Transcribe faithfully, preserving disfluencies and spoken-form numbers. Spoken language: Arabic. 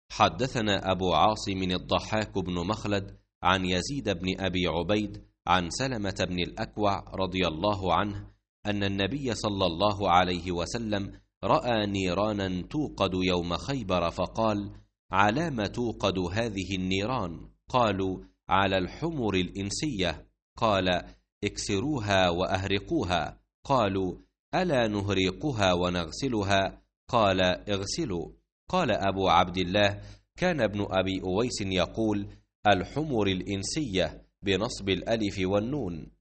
حدثنا أبو عاصم الضحاك بن مخلد عن يزيد بن أبي عبيد عن سلمة بن الأكوع رضي الله عنه أن النبي صلى الله عليه وسلم رأى نيرانا توقد يوم خيبر فقال: على ما توقد هذه النيران؟ قالوا: على الحمر الإنسية. قال: اكسروها وأهرقوها. قالوا: ألا نهريقها ونغسلها؟ قال: اغسلوا. قال أبو عبد الله: كان ابن أبي أويس يقول: الحمر الإنسية بنصب الألف والنون.